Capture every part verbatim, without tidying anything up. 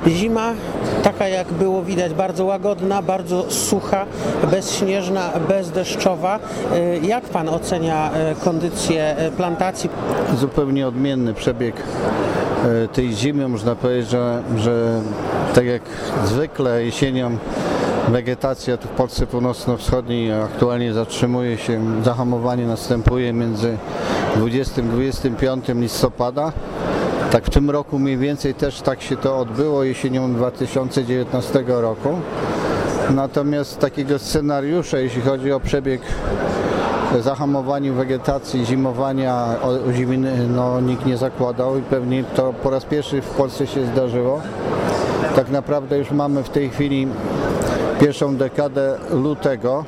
Zima, taka jak było widać, bardzo łagodna, bardzo sucha, bezśnieżna, bezdeszczowa. Jak Pan ocenia kondycję plantacji? Zupełnie odmienny przebieg tej zimy. Można powiedzieć, że, że tak jak zwykle jesienią wegetacja tu w Polsce północno-wschodniej aktualnie zatrzymuje się, zahamowanie następuje między dwudziestym a dwudziestym piątym listopada. Tak w tym roku mniej więcej też tak się to odbyło jesienią dwa tysiące dziewiętnastego roku. Natomiast takiego scenariusza, jeśli chodzi o przebieg zahamowaniu wegetacji, zimowania, oziminy, no nikt nie zakładał i pewnie to po raz pierwszy w Polsce się zdarzyło. Tak naprawdę już mamy w tej chwili pierwszą dekadę lutego.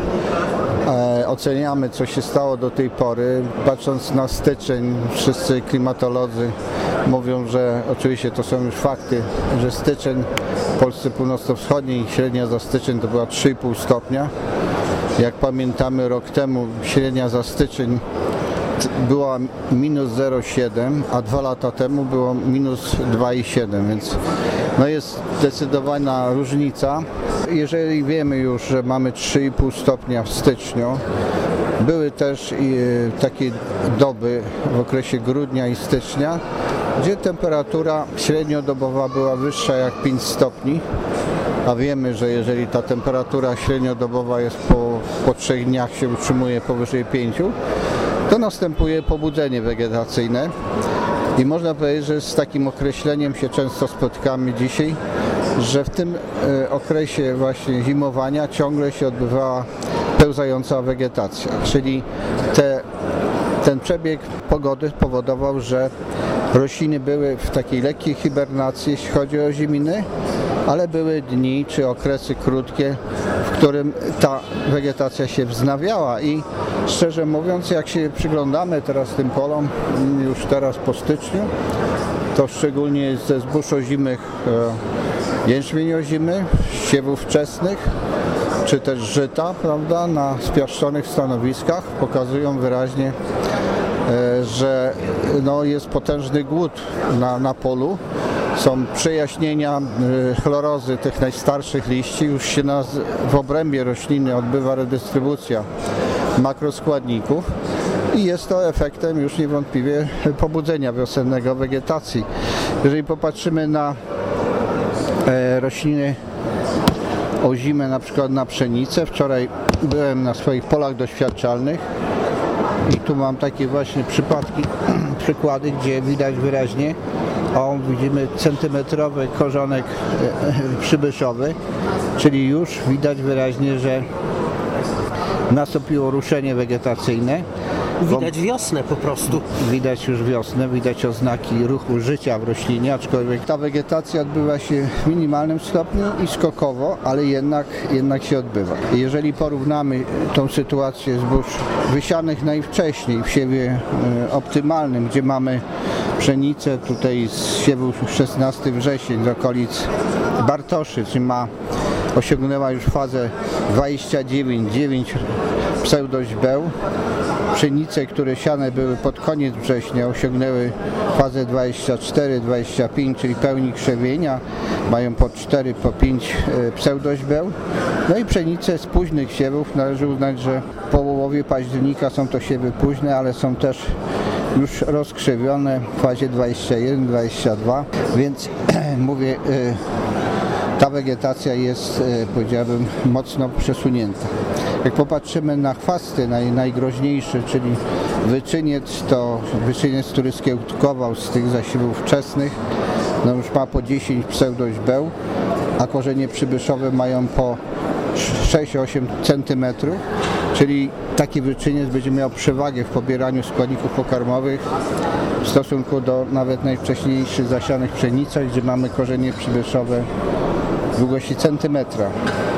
E, oceniamy, co się stało do tej pory. Patrząc na styczeń, wszyscy klimatolodzy mówią, że oczywiście to są już fakty, że styczeń w Polsce północno-wschodniej, średnia za styczeń to była trzy i pół stopnia. Jak pamiętamy, rok temu średnia za styczeń była minus zero przecinek siedem, a dwa lata temu było minus dwa przecinek siedem, więc no jest zdecydowana różnica. Jeżeli wiemy już, że mamy trzy i pół stopnia w styczniu, były też takie doby w okresie grudnia i stycznia, gdzie temperatura średniodobowa była wyższa jak pięć stopni, a wiemy, że jeżeli ta temperatura średniodobowa jest po, po trzech dniach się utrzymuje powyżej pięciu, to następuje pobudzenie wegetacyjne i można powiedzieć, że z takim określeniem się często spotykamy dzisiaj, że w tym okresie właśnie zimowania ciągle się odbywała pełzająca wegetacja, czyli te, ten przebieg pogody powodował, że rośliny były w takiej lekkiej hibernacji, jeśli chodzi o ziminy, ale były dni czy okresy krótkie, w którym ta wegetacja się wznawiała i szczerze mówiąc, jak się przyglądamy teraz tym polom, już teraz po styczniu, to szczególnie ze zbóż ozimych, jęczmień ozimy, siewów wczesnych, czy też żyta, prawda, na spiaszczonych stanowiskach pokazują wyraźnie, że no, jest potężny głód na, na polu. Są przejaśnienia chlorozy tych najstarszych liści, już się na, w obrębie rośliny odbywa redystrybucja makroskładników i jest to efektem już niewątpliwie pobudzenia wiosennego wegetacji. Jeżeli popatrzymy na e, rośliny ozime, na przykład na pszenicę, wczoraj byłem na swoich polach doświadczalnych i tu mam takie właśnie przypadki, przykłady, gdzie widać wyraźnie, o, widzimy centymetrowy korzonek przybyszowy, czyli już widać wyraźnie, że nastąpiło ruszenie wegetacyjne. Widać wiosnę po prostu. Widać już wiosnę, widać oznaki ruchu życia w roślinie, aczkolwiek ta wegetacja odbywa się w minimalnym stopniu i skokowo, ale jednak, jednak się odbywa. Jeżeli porównamy tą sytuację zbóż wysianych najwcześniej w siewie e, optymalnym, gdzie mamy pszenicę tutaj z siewu szesnastego września z okolic Bartoszy, czyli ma osiągnęła już fazę dwadzieścia dziewięć dziewięć pseudoźbeł. Pszenice, które siane były pod koniec września, osiągnęły fazę dwadzieścia cztery dwadzieścia pięć, czyli pełni krzewienia, mają po cztery po pięć pseudoźbeł. No i pszenice z późnych siewów należy uznać, że w połowie października są to siewy późne, ale są też już rozkrzewione w fazie dwadzieścia jeden dwadzieścia dwa, więc mówię, ta wegetacja jest, powiedziałbym, mocno przesunięta. Jak popatrzymy na chwasty naj, najgroźniejsze, czyli wyczyniec, to wyczyniec, który skiełkował z tych zasiewów wczesnych, no już ma po dziesięć pseudoźbeł, a korzenie przybyszowe mają po sześć osiem centymetrów, czyli taki wyczyniec będzie miał przewagę w pobieraniu składników pokarmowych w stosunku do nawet najwcześniejszych zasianych pszenicach, gdzie mamy korzenie przybyszowe długości centymetra.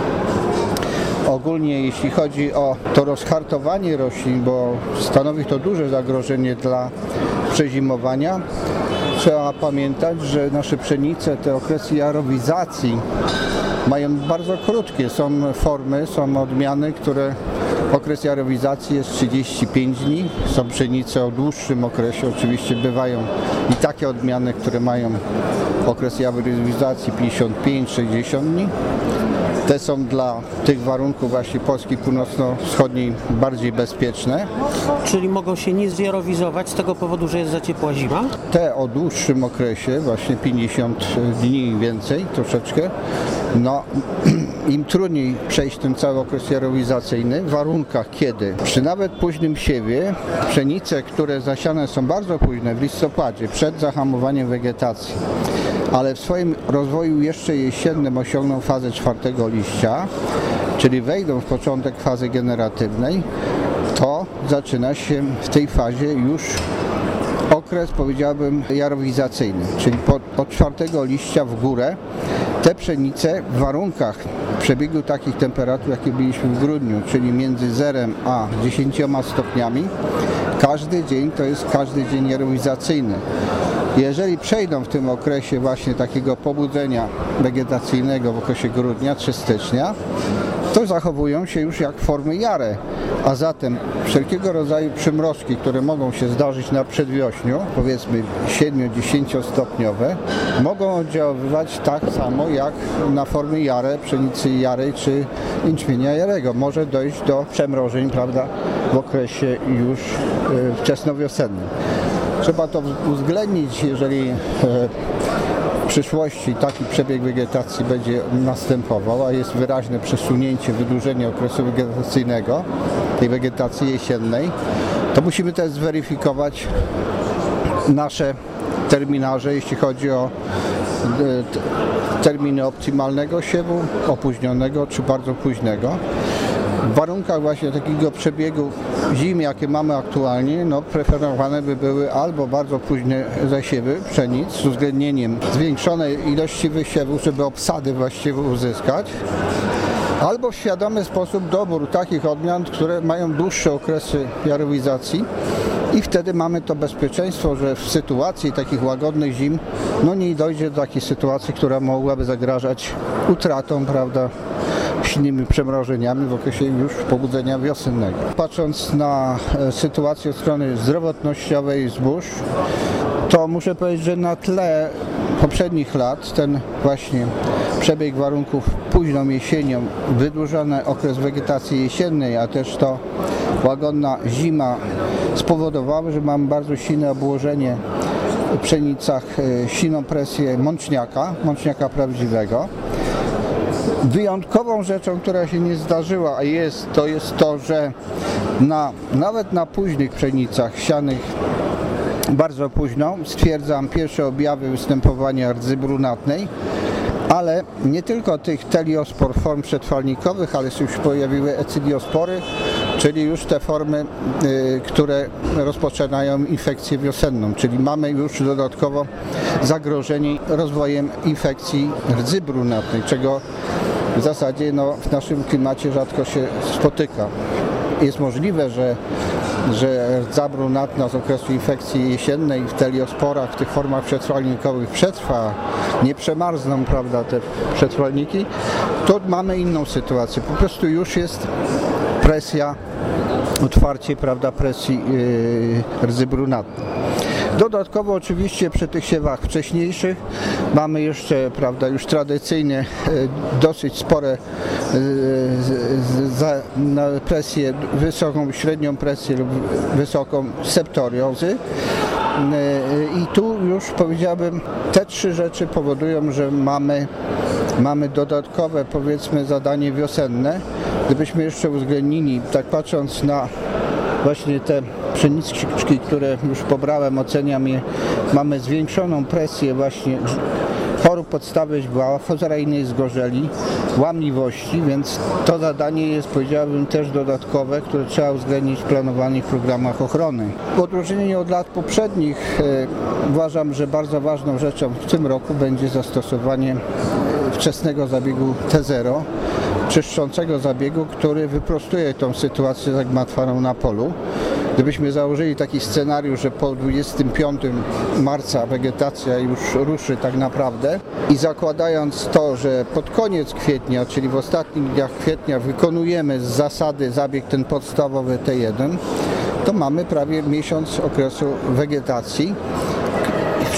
Ogólnie jeśli chodzi o to rozhartowanie roślin, bo stanowi to duże zagrożenie dla przezimowania, trzeba pamiętać, że nasze pszenice, te okresy jarowizacji mają bardzo krótkie. Są formy, są odmiany, które okres jarowizacji jest trzydzieści pięć dni. Są pszenice o dłuższym okresie, oczywiście bywają i takie odmiany, które mają okres jarowizacji pięćdziesiąt pięć sześćdziesiąt dni. Te są dla tych warunków właśnie Polski północno-wschodniej bardziej bezpieczne. Czyli mogą się nie zjarowizować z tego powodu, że jest za ciepła zima? Te o dłuższym okresie, właśnie pięćdziesiąt dni i więcej troszeczkę, no im trudniej przejść ten cały okres jarowizacyjny w warunkach, kiedy przy nawet późnym siewie pszenice, które zasiane są bardzo późne, w listopadzie, przed zahamowaniem wegetacji, ale w swoim rozwoju jeszcze jesiennym osiągną fazę czwartego liścia, czyli wejdą w początek fazy generatywnej, to zaczyna się w tej fazie już okres, powiedziałbym, jarowizacyjny, czyli po, od czwartego liścia w górę te pszenice w warunkach przebiegu takich temperatur, jakie byliśmy w grudniu, czyli między zerem a dziesięcioma stopniami, każdy dzień to jest każdy dzień jarowizacyjny. Jeżeli przejdą w tym okresie właśnie takiego pobudzenia wegetacyjnego w okresie grudnia czy stycznia, to zachowują się już jak formy jare, a zatem wszelkiego rodzaju przymrozki, które mogą się zdarzyć na przedwiośniu, powiedzmy siedmiu-dziesięciostopniowe, mogą oddziaływać tak samo jak na formy jare, pszenicy jarej czy jęczmienia jarego. Może dojść do przemrożeń, prawda, w okresie już e, wczesnowiosennym. Trzeba to uwzględnić, jeżeli e, w przyszłości taki przebieg wegetacji będzie następował, a jest wyraźne przesunięcie, wydłużenie okresu wegetacyjnego, tej wegetacji jesiennej, to musimy też zweryfikować nasze terminarze, jeśli chodzi o terminy optymalnego siewu, opóźnionego czy bardzo późnego. W warunkach właśnie takiego przebiegu zim, jakie mamy aktualnie, no preferowane by były albo bardzo późne zasiewy pszenic z uwzględnieniem zwiększonej ilości wysiewów, żeby obsady właściwie uzyskać, albo w świadomy sposób dobór takich odmian, które mają dłuższe okresy jarowizacji i wtedy mamy to bezpieczeństwo, że w sytuacji takich łagodnych zim no nie dojdzie do takiej sytuacji, która mogłaby zagrażać utratą, prawda, silnymi przemrożeniami w okresie już pobudzenia wiosennego. Patrząc na sytuację od strony zdrowotnościowej zbóż, to muszę powiedzieć, że na tle poprzednich lat ten właśnie przebieg warunków późną jesienią, wydłużony okres wegetacji jesiennej, a też to łagodna zima spowodowały, że mamy bardzo silne obłożenie w pszenicach, silną presję mączniaka, mączniaka prawdziwego. Wyjątkową rzeczą, która się nie zdarzyła, a jest, to jest to, że na, nawet na późnych pszenicach sianych bardzo późno stwierdzam pierwsze objawy występowania rdzy brunatnej, ale nie tylko tych teliospor form przetrwalnikowych, ale się już pojawiły ecydiospory, czyli już te formy, y, które rozpoczynają infekcję wiosenną, czyli mamy już dodatkowo zagrożenie rozwojem infekcji rdzy brunatnej, czego w zasadzie no, w naszym klimacie rzadko się spotyka. Jest możliwe, że, że rdza brunatna z okresu infekcji jesiennej w teliosporach, w tych formach przetrwalnikowych przetrwa, nie przemarzną, prawda, te przetrwalniki, to mamy inną sytuację. Po prostu już jest presja, otwarcie, prawda, presji yy, rdzy brunatnej. Dodatkowo oczywiście przy tych siewach wcześniejszych mamy jeszcze, prawda, już tradycyjnie dosyć spore presję, wysoką, średnią presję lub wysoką septoriozy. I tu już powiedziałbym, te trzy rzeczy powodują, że mamy, mamy dodatkowe, powiedzmy, zadanie wiosenne. Gdybyśmy jeszcze uwzględnili, tak patrząc na właśnie te pszeniczki, które już pobrałem, oceniam je, mamy zwiększoną presję właśnie chorób podstawy źdźbła, fozaryjnej zgorzeli, łamliwości, więc to zadanie jest, powiedziałbym, też dodatkowe, które trzeba uwzględnić w planowanych programach ochrony. W odróżnieniu od lat poprzednich e, uważam, że bardzo ważną rzeczą w tym roku będzie zastosowanie wczesnego zabiegu T zero, czyszczącego zabiegu, który wyprostuje tą sytuację zagmatwaną na polu. Gdybyśmy założyli taki scenariusz, że po dwudziestego piątego marca wegetacja już ruszy tak naprawdę i zakładając to, że pod koniec kwietnia, czyli w ostatnich dniach kwietnia wykonujemy z zasady zabieg ten podstawowy T jeden, to mamy prawie miesiąc okresu wegetacji, w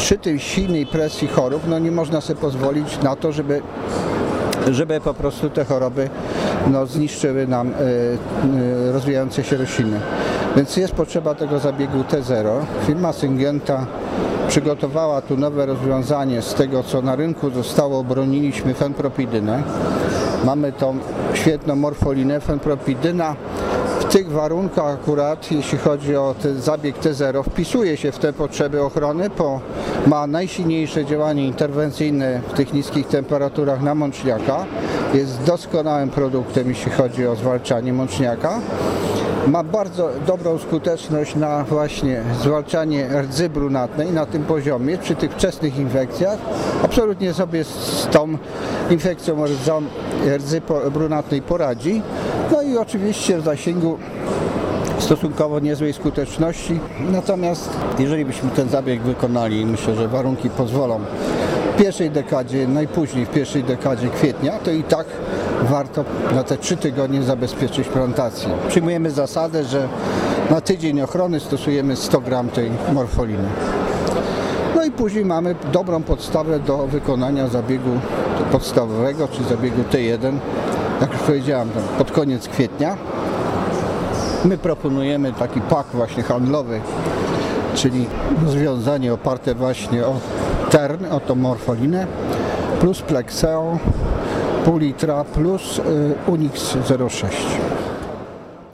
przy tej silnej presji chorób no nie można sobie pozwolić na to, żeby żeby po prostu te choroby no, zniszczyły nam y, y, rozwijające się rośliny. Więc jest potrzeba tego zabiegu T zero. Firma Syngenta przygotowała tu nowe rozwiązanie z tego, co na rynku zostało, obroniliśmy fenpropidynę. Mamy tą świetną morfolinę, fenpropidyna. W tych warunkach akurat, jeśli chodzi o ten zabieg T zero, wpisuje się w te potrzeby ochrony, bo ma najsilniejsze działanie interwencyjne w tych niskich temperaturach na mączniaka. Jest doskonałym produktem, jeśli chodzi o zwalczanie mączniaka. Ma bardzo dobrą skuteczność na właśnie zwalczanie rdzy brunatnej na tym poziomie, przy tych wczesnych infekcjach. Absolutnie sobie z tą infekcją rdzą, rdzy brunatnej poradzi. No i oczywiście w zasięgu stosunkowo niezłej skuteczności. Natomiast jeżeli byśmy ten zabieg wykonali, myślę, że warunki pozwolą w pierwszej dekadzie, najpóźniej w pierwszej dekadzie kwietnia, to i tak warto na te trzy tygodnie zabezpieczyć plantację. Przyjmujemy zasadę, że na tydzień ochrony stosujemy sto gram tej morfoliny. No i później mamy dobrą podstawę do wykonania zabiegu podstawowego, czy zabiegu T jeden. Jak już powiedziałem, pod koniec kwietnia. My proponujemy taki pak właśnie handlowy, czyli rozwiązanie oparte właśnie o tern, o tą morfolinę, plus Plexeo, pół litra, plus Unix zero sześć.